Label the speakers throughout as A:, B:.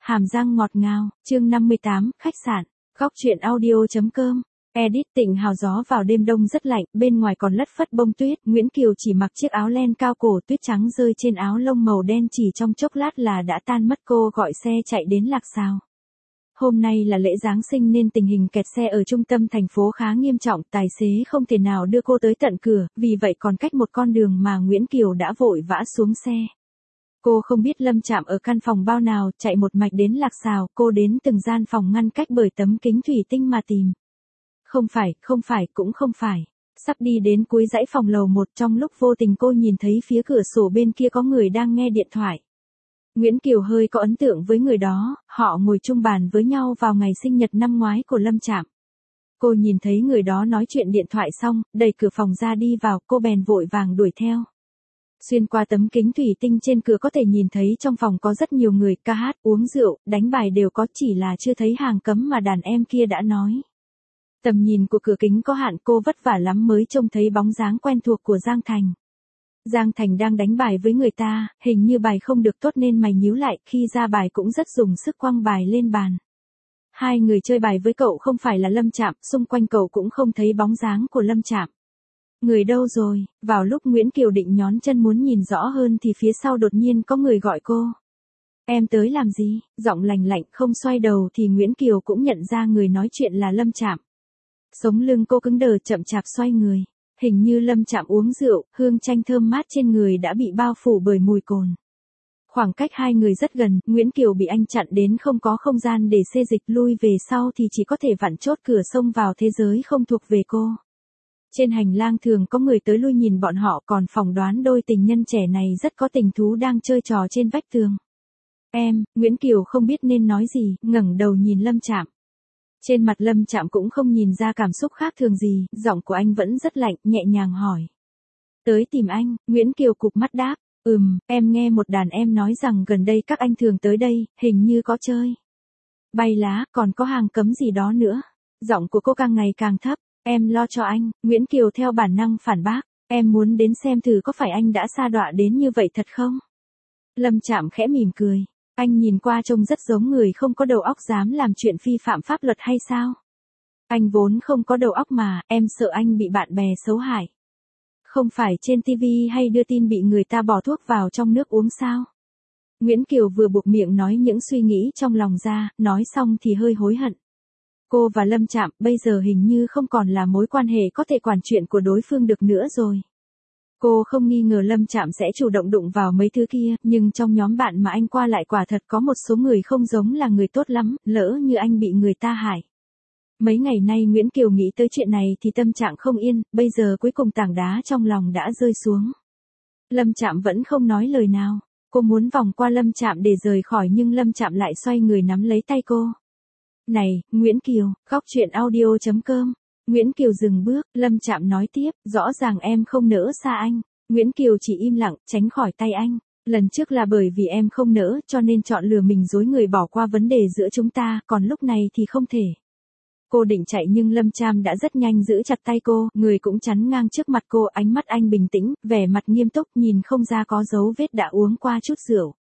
A: Hàm răng ngọt ngào, chương 58, khách sạn, góc truyện audio.com. Edit. Tịnh Hào. Gió vào đêm đông rất lạnh, bên ngoài còn lất phất bông tuyết, Nguyễn Kiều chỉ mặc chiếc áo len cao cổ, tuyết trắng rơi trên áo lông màu đen chỉ trong chốc lát là đã tan mất. Cô gọi xe chạy đến Lạc Sào. Hôm nay là lễ Giáng sinh nên tình hình kẹt xe ở trung tâm thành phố khá nghiêm trọng, tài xế không thể nào đưa cô tới tận cửa, vì vậy còn cách một con đường mà Nguyễn Kiều đã vội vã xuống xe. Cô không biết Lâm Trạm ở căn phòng bao nào, chạy một mạch đến Lạc Sào, cô đến từng gian phòng ngăn cách bởi tấm kính thủy tinh mà tìm. Không phải, cũng không phải. Sắp đi đến cuối dãy phòng lầu 1, trong lúc vô tình cô nhìn thấy phía cửa sổ bên kia có người đang nghe điện thoại. Nguyễn Kiều hơi có ấn tượng với người đó, họ ngồi chung bàn với nhau vào ngày sinh nhật năm ngoái của Lâm Trạm. Cô nhìn thấy người đó nói chuyện điện thoại xong, đẩy cửa phòng ra đi vào, cô bèn vội vàng đuổi theo. Xuyên qua tấm kính thủy tinh trên cửa có thể nhìn thấy trong phòng có rất nhiều người, ca hát, uống rượu, đánh bài đều có, chỉ là chưa thấy hàng cấm mà đàn em kia đã nói. Tầm nhìn của cửa kính có hạn, cô vất vả lắm mới trông thấy bóng dáng quen thuộc của Giang Thành. Giang Thành đang đánh bài với người ta, hình như bài không được tốt nên mày nhíu lại, khi ra bài cũng rất dùng sức quăng bài lên bàn. Hai người chơi bài với cậu không phải là Lâm Trạm, xung quanh cậu cũng không thấy bóng dáng của Lâm Trạm. Người đâu rồi? Vào lúc Nguyễn Kiều định nhón chân muốn nhìn rõ hơn thì phía sau đột nhiên có người gọi cô. Em tới làm gì? Giọng lành lạnh, không xoay đầu thì Nguyễn Kiều cũng nhận ra người nói chuyện là Lâm Trạm. Sống lưng cô cứng đờ, chậm chạp xoay người. Hình như Lâm Trạm uống rượu, hương chanh thơm mát trên người đã bị bao phủ bởi mùi cồn. Khoảng cách hai người rất gần, Nguyễn Kiều bị anh chặn đến không có không gian để xê dịch, lui về sau thì chỉ có thể vặn chốt cửa xông vào thế giới không thuộc về cô. Trên hành lang thường có người tới lui nhìn bọn họ, còn phỏng đoán đôi tình nhân trẻ này rất có tình thú đang chơi trò trên vách tường. Nguyễn Kiều không biết nên nói gì, ngẩng đầu nhìn Lâm Trạm. Trên mặt Lâm Trạm cũng không nhìn ra cảm xúc khác thường gì, giọng của anh vẫn rất lạnh, nhẹ nhàng hỏi. Tới tìm anh, Nguyễn Kiều cụp mắt đáp, em nghe một đàn em nói rằng gần đây các anh thường tới đây, hình như có chơi bay lá, còn có hàng cấm gì đó nữa. Giọng của cô càng ngày càng thấp. Em lo cho anh, Nguyễn Kiều theo bản năng phản bác, em muốn đến xem thử có phải anh đã sa đọa đến như vậy thật không? Lâm Trạm khẽ mỉm cười, anh nhìn qua trông rất giống người không có đầu óc dám làm chuyện vi phạm pháp luật hay sao? Anh vốn không có đầu óc mà, em sợ anh bị bạn bè xấu hại. Không phải trên TV hay đưa tin bị người ta bỏ thuốc vào trong nước uống sao? Nguyễn Kiều vừa buộc miệng nói những suy nghĩ trong lòng ra, nói xong thì hơi hối hận. Cô và Lâm Trạm bây giờ hình như không còn là mối quan hệ có thể quản chuyện của đối phương được nữa rồi. Cô không nghi ngờ Lâm Trạm sẽ chủ động đụng vào mấy thứ kia, nhưng trong nhóm bạn mà anh qua lại quả thật có một số người không giống là người tốt lắm, lỡ như anh bị người ta hại. Mấy ngày nay Nguyễn Kiều nghĩ tới chuyện này thì tâm trạng không yên, bây giờ cuối cùng tảng đá trong lòng đã rơi xuống. Lâm Trạm vẫn không nói lời nào, cô muốn vòng qua Lâm Trạm để rời khỏi nhưng Lâm Trạm lại xoay người nắm lấy tay cô. Này, Nguyễn Kiều, góc truyện audio.com. Nguyễn Kiều dừng bước, Lâm Trạm nói tiếp, rõ ràng em không nỡ xa anh. Nguyễn Kiều chỉ im lặng, tránh khỏi tay anh. Lần trước là bởi vì em không nỡ, cho nên chọn lừa mình dối người bỏ qua vấn đề giữa chúng ta, còn lúc này thì không thể. Cô định chạy nhưng Lâm Trạm đã rất nhanh giữ chặt tay cô, người cũng chắn ngang trước mặt cô, ánh mắt anh bình tĩnh, vẻ mặt nghiêm túc, nhìn không ra có dấu vết đã uống qua chút rượu.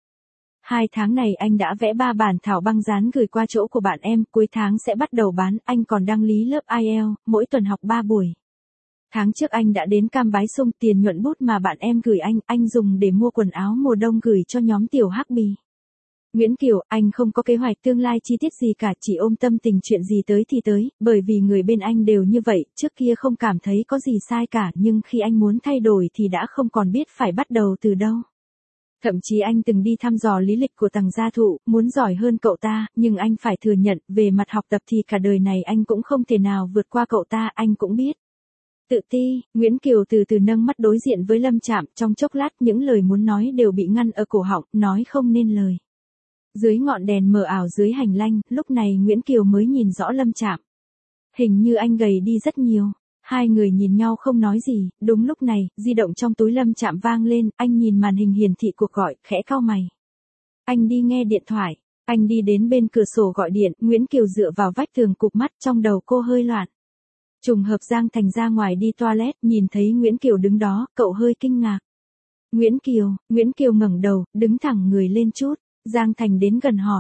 A: 2 tháng này anh đã vẽ 3 bản thảo băng dán gửi qua chỗ của bạn em, cuối tháng sẽ bắt đầu bán, anh còn đăng lý lớp IELTS, mỗi tuần học 3 buổi. Tháng trước anh đã đến Cam Bái Sung, tiền nhuận bút mà bạn em gửi anh dùng để mua quần áo mùa đông gửi cho nhóm tiểu Hắc Bì. Nguyễn Kiều, anh không có kế hoạch tương lai chi tiết gì cả, chỉ ôm tâm tình chuyện gì tới thì tới, bởi vì người bên anh đều như vậy, trước kia không cảm thấy có gì sai cả, nhưng khi anh muốn thay đổi thì đã không còn biết phải bắt đầu từ đâu. Thậm chí anh từng đi thăm dò lý lịch của Tằng Gia Thụ, muốn giỏi hơn cậu ta, nhưng anh phải thừa nhận, về mặt học tập thì cả đời này anh cũng không thể nào vượt qua cậu ta, anh cũng biết. Tự ti, Nguyễn Kiều từ từ nâng mắt đối diện với Lâm Trạm, trong chốc lát những lời muốn nói đều bị ngăn ở cổ họng, nói không nên lời. Dưới ngọn đèn mờ ảo dưới hành lang, lúc này Nguyễn Kiều mới nhìn rõ Lâm Trạm. Hình như anh gầy đi rất nhiều. Hai người nhìn nhau không nói gì, đúng lúc này, di động trong túi Lâm Trạm vang lên, anh nhìn màn hình hiển thị cuộc gọi, khẽ cau mày. Anh đi nghe điện thoại, anh đi đến bên cửa sổ gọi điện, Nguyễn Kiều dựa vào vách tường cụp mắt, trong đầu cô hơi loạn. Trùng hợp Giang Thành ra ngoài đi toilet, nhìn thấy Nguyễn Kiều đứng đó, cậu hơi kinh ngạc. Nguyễn Kiều ngẩng đầu, đứng thẳng người lên chút, Giang Thành đến gần hỏi.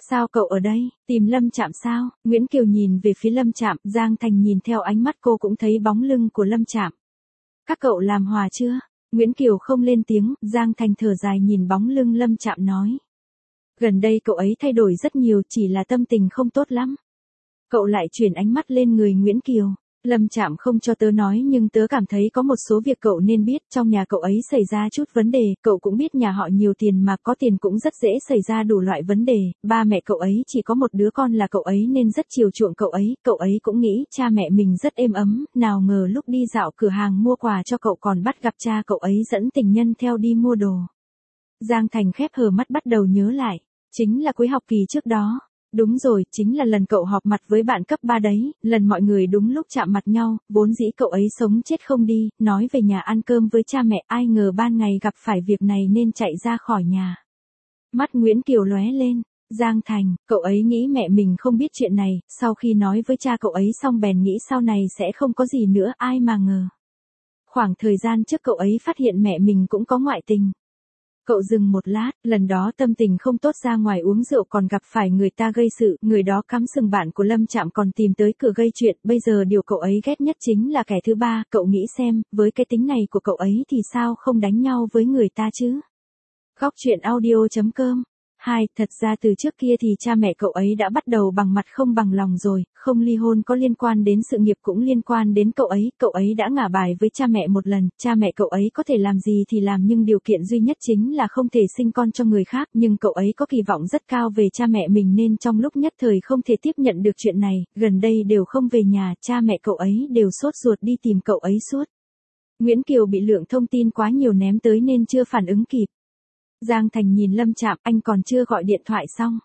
A: Sao cậu ở đây, tìm Lâm Trạm sao? Nguyễn Kiều nhìn về phía Lâm Trạm, Giang Thành nhìn theo ánh mắt cô cũng thấy bóng lưng của Lâm Trạm. Các cậu làm hòa chưa? Nguyễn Kiều không lên tiếng, Giang Thành thở dài nhìn bóng lưng Lâm Trạm nói. Gần đây cậu ấy thay đổi rất nhiều, chỉ là tâm tình không tốt lắm. Cậu lại chuyển ánh mắt lên người Nguyễn Kiều. Lâm Trạm không cho tớ nói nhưng tớ cảm thấy có một số việc cậu nên biết, trong nhà cậu ấy xảy ra chút vấn đề, cậu cũng biết nhà họ nhiều tiền mà có tiền cũng rất dễ xảy ra đủ loại vấn đề, ba mẹ cậu ấy chỉ có một đứa con là cậu ấy nên rất chiều chuộng cậu ấy cũng nghĩ cha mẹ mình rất êm ấm, nào ngờ lúc đi dạo cửa hàng mua quà cho cậu còn bắt gặp cha cậu ấy dẫn tình nhân theo đi mua đồ. Giang Thành khép hờ mắt bắt đầu nhớ lại, chính là cuối học kỳ trước đó. Đúng rồi, chính là lần cậu họp mặt với bạn cấp 3 đấy, lần mọi người đúng lúc chạm mặt nhau, vốn dĩ cậu ấy sống chết không đi, nói về nhà ăn cơm với cha mẹ, ai ngờ ban ngày gặp phải việc này nên chạy ra khỏi nhà. Mắt Nguyễn Kiều lóe lên, Giang Thành, cậu ấy nghĩ mẹ mình không biết chuyện này, sau khi nói với cha cậu ấy xong bèn nghĩ sau này sẽ không có gì nữa, ai mà ngờ. Khoảng thời gian trước cậu ấy phát hiện mẹ mình cũng có ngoại tình. Cậu dừng một lát, lần đó tâm tình không tốt ra ngoài uống rượu còn gặp phải người ta gây sự, người đó cắm sừng bạn của Lâm Trạm còn tìm tới cửa gây chuyện, bây giờ điều cậu ấy ghét nhất chính là kẻ thứ ba, cậu nghĩ xem, với cái tính này của cậu ấy thì sao không đánh nhau với người ta chứ? Góc truyện audio.com. Thật ra từ trước kia thì cha mẹ cậu ấy đã bắt đầu bằng mặt không bằng lòng rồi, không ly hôn có liên quan đến sự nghiệp cũng liên quan đến cậu ấy đã ngả bài với cha mẹ một lần, cha mẹ cậu ấy có thể làm gì thì làm nhưng điều kiện duy nhất chính là không thể sinh con cho người khác, nhưng cậu ấy có kỳ vọng rất cao về cha mẹ mình nên trong lúc nhất thời không thể tiếp nhận được chuyện này, gần đây đều không về nhà, cha mẹ cậu ấy đều sốt ruột đi tìm cậu ấy suốt. Nguyễn Kiều bị lượng thông tin quá nhiều ném tới nên chưa phản ứng kịp. Giang Thành nhìn Lâm Trạm, anh còn chưa gọi điện thoại xong.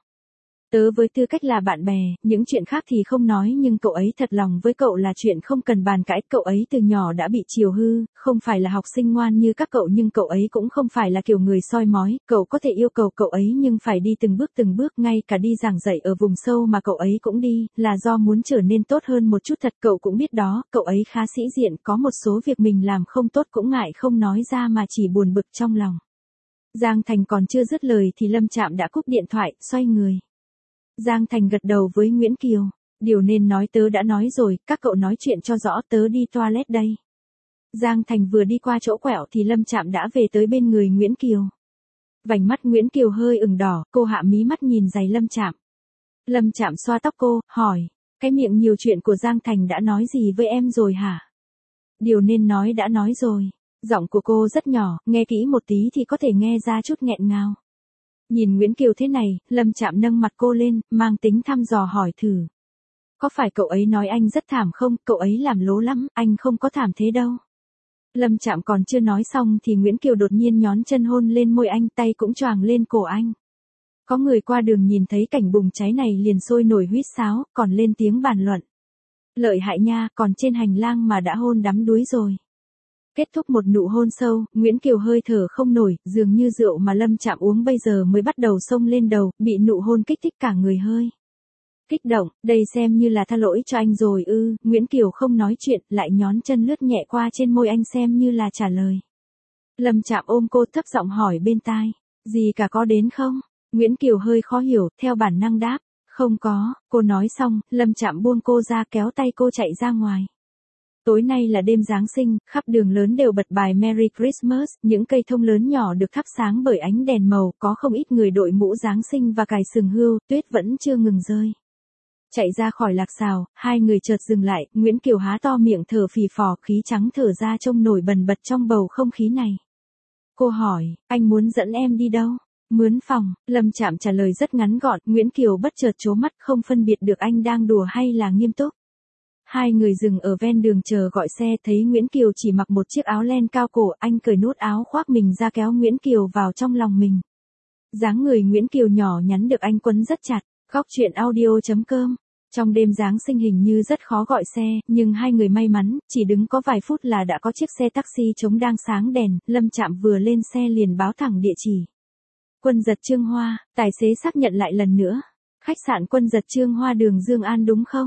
A: Tớ với tư cách là bạn bè, những chuyện khác thì không nói nhưng cậu ấy thật lòng với cậu là chuyện không cần bàn cãi. Cậu ấy từ nhỏ đã bị chiều hư, không phải là học sinh ngoan như các cậu nhưng cậu ấy cũng không phải là kiểu người soi mói. Cậu có thể yêu cầu cậu ấy nhưng phải đi từng bước, ngay cả đi giảng dạy ở vùng sâu mà cậu ấy cũng đi, là do muốn trở nên tốt hơn một chút thật. Cậu cũng biết đó, cậu ấy khá sĩ diện, có một số việc mình làm không tốt cũng ngại không nói ra mà chỉ buồn bực trong lòng. Giang Thành còn chưa dứt lời thì Lâm Trạm đã cúp điện thoại, xoay người. Giang Thành gật đầu với Nguyễn Kiều. Điều nên nói tớ đã nói rồi, các cậu nói chuyện cho rõ, tớ đi toilet đây. Giang Thành vừa đi qua chỗ quẹo thì Lâm Trạm đã về tới bên người Nguyễn Kiều. Vành mắt Nguyễn Kiều hơi ửng đỏ, cô hạ mí mắt nhìn giày Lâm Trạm. Lâm Trạm xoa tóc cô, hỏi, cái miệng nhiều chuyện của Giang Thành đã nói gì với em rồi hả? Điều nên nói đã nói rồi. Giọng của cô rất nhỏ, nghe kỹ một tí thì có thể nghe ra chút nghẹn ngào. Nhìn Nguyễn Kiều thế này, Lâm Trạm nâng mặt cô lên, mang tính thăm dò hỏi thử. Có phải cậu ấy nói anh rất thảm không? Cậu ấy làm lố lắm, anh không có thảm thế đâu. Lâm Trạm còn chưa nói xong thì Nguyễn Kiều đột nhiên nhón chân hôn lên môi anh, tay cũng choàng lên cổ anh. Có người qua đường nhìn thấy cảnh bùng cháy này liền sôi nổi huýt sáo, còn lên tiếng bàn luận. Lợi hại nha, còn trên hành lang mà đã hôn đắm đuối rồi. Kết thúc một nụ hôn sâu, Nguyễn Kiều hơi thở không nổi, dường như rượu mà Lâm Trạm uống bây giờ mới bắt đầu xông lên đầu, bị nụ hôn kích thích cả người hơi kích động, đây xem như là tha lỗi cho anh rồi ư? Nguyễn Kiều không nói chuyện, lại nhón chân lướt nhẹ qua trên môi anh xem như là trả lời. Lâm Trạm ôm cô thấp giọng hỏi bên tai, gì cả có đến không? Nguyễn Kiều hơi khó hiểu, theo bản năng đáp, không có. Cô nói xong, Lâm Trạm buông cô ra kéo tay cô chạy ra ngoài. Tối nay là đêm Giáng sinh, khắp đường lớn đều bật bài Merry Christmas, những cây thông lớn nhỏ được thắp sáng bởi ánh đèn màu, có không ít người đội mũ Giáng sinh và cài sừng hươu, tuyết vẫn chưa ngừng rơi. Chạy ra khỏi Lạc Sào, hai người chợt dừng lại, Nguyễn Kiều há to miệng thở phì phò, khí trắng thở ra trông nổi bần bật trong bầu không khí này. Cô hỏi, anh muốn dẫn em đi đâu? Mướn phòng. Lâm Trạm trả lời rất ngắn gọn, Nguyễn Kiều bất chợt trố mắt không phân biệt được anh đang đùa hay là nghiêm túc. Hai người dừng ở ven đường chờ gọi xe, thấy Nguyễn Kiều chỉ mặc một chiếc áo len cao cổ, anh cởi nút áo khoác mình ra kéo Nguyễn Kiều vào trong lòng mình. Dáng người Nguyễn Kiều nhỏ nhắn được anh quấn rất chặt. Góc truyện audio.com. Trong đêm Giáng sinh hình như rất khó gọi xe, nhưng hai người may mắn, chỉ đứng có vài phút là đã có chiếc xe taxi trống đang sáng đèn, Lâm Trạm vừa lên xe liền báo thẳng địa chỉ. Quân Giật Trương Hoa, tài xế xác nhận lại lần nữa. Khách sạn Quân Giật Trương Hoa đường Dương An đúng không?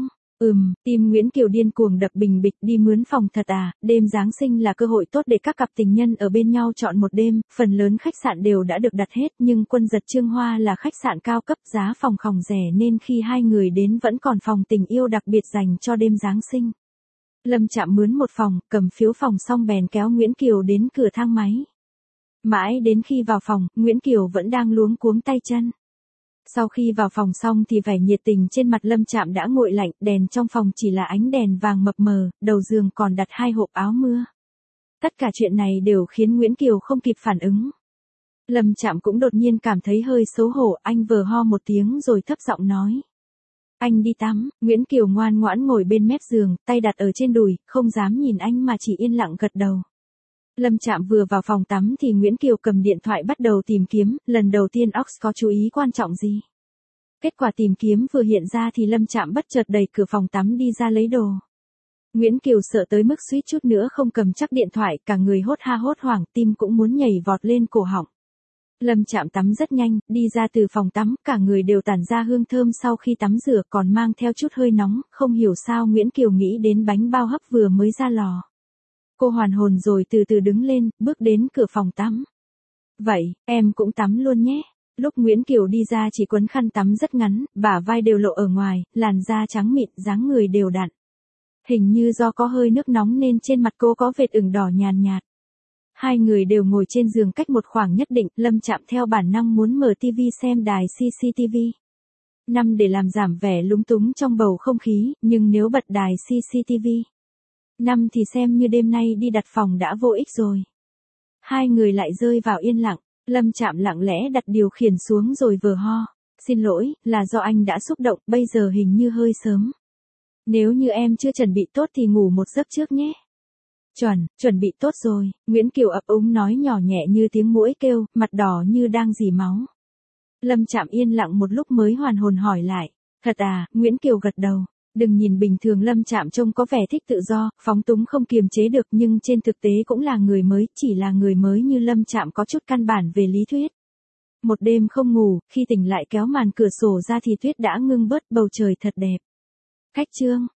A: Tim Nguyễn Kiều điên cuồng đập bình bịch, đi mướn phòng thật à, đêm Giáng sinh là cơ hội tốt để các cặp tình nhân ở bên nhau chọn một đêm, phần lớn khách sạn đều đã được đặt hết nhưng Quân Giật Trương Hoa là khách sạn cao cấp giá phòng khòng rẻ nên khi hai người đến vẫn còn phòng tình yêu đặc biệt dành cho đêm Giáng sinh. Lâm Trạm mướn một phòng, cầm phiếu phòng xong bèn kéo Nguyễn Kiều đến cửa thang máy. Mãi đến khi vào phòng, Nguyễn Kiều vẫn đang luống cuống tay chân. Sau khi vào phòng xong thì vẻ nhiệt tình trên mặt Lâm Trạm đã nguội lạnh, đèn trong phòng chỉ là ánh đèn vàng mập mờ, đầu giường còn đặt 2 hộp áo mưa. Tất cả chuyện này đều khiến Nguyễn Kiều không kịp phản ứng. Lâm Trạm cũng đột nhiên cảm thấy hơi xấu hổ, anh vờ ho một tiếng rồi thấp giọng nói. Anh đi tắm. Nguyễn Kiều ngoan ngoãn ngồi bên mép giường, tay đặt ở trên đùi, không dám nhìn anh mà chỉ yên lặng gật đầu. Lâm Trạm vừa vào phòng tắm thì Nguyễn Kiều cầm điện thoại bắt đầu tìm kiếm, lần đầu tiên Ox có chú ý quan trọng gì. Kết quả tìm kiếm vừa hiện ra thì Lâm Trạm bất chợt đẩy cửa phòng tắm đi ra lấy đồ. Nguyễn Kiều sợ tới mức suýt chút nữa không cầm chắc điện thoại, cả người hốt ha hốt hoảng, tim cũng muốn nhảy vọt lên cổ họng. Lâm Trạm tắm rất nhanh, đi ra từ phòng tắm, cả người đều tản ra hương thơm sau khi tắm rửa còn mang theo chút hơi nóng, không hiểu sao Nguyễn Kiều nghĩ đến bánh bao hấp vừa mới ra lò. Cô hoàn hồn rồi từ từ đứng lên, bước đến cửa phòng tắm. Vậy, em cũng tắm luôn nhé. Lúc Nguyễn Kiều đi ra chỉ quấn khăn tắm rất ngắn, bả vai đều lộ ở ngoài, làn da trắng mịn, dáng người đều đặn. Hình như do có hơi nước nóng nên trên mặt cô có vệt ửng đỏ nhàn nhạt. Hai người đều ngồi trên giường cách một khoảng nhất định, Lâm Trạm theo bản năng muốn mở TV xem đài CCTV. Để làm giảm vẻ lúng túng trong bầu không khí, nhưng nếu bật đài CCTV. Thì xem như đêm nay đi đặt phòng đã vô ích rồi. Hai người lại rơi vào yên lặng, Lâm Trạm lặng lẽ đặt điều khiển xuống rồi vờ ho. Xin lỗi, là do anh đã xúc động, bây giờ hình như hơi sớm. Nếu như em chưa chuẩn bị tốt thì ngủ một giấc trước nhé. Chuẩn bị tốt rồi, Nguyễn Kiều ấp úng nói nhỏ nhẹ như tiếng muỗi kêu, mặt đỏ như đang rỉ máu. Lâm Trạm yên lặng một lúc mới hoàn hồn hỏi lại. Thật à, Nguyễn Kiều gật đầu. Đừng nhìn bình thường Lâm Trạm trông có vẻ thích tự do, phóng túng không kiềm chế được nhưng trên thực tế cũng là người mới, chỉ là người mới như Lâm Trạm có chút căn bản về lý thuyết. Một đêm không ngủ, khi tỉnh lại kéo màn cửa sổ ra thì tuyết đã ngưng bớt, bầu trời thật đẹp. Khách chương.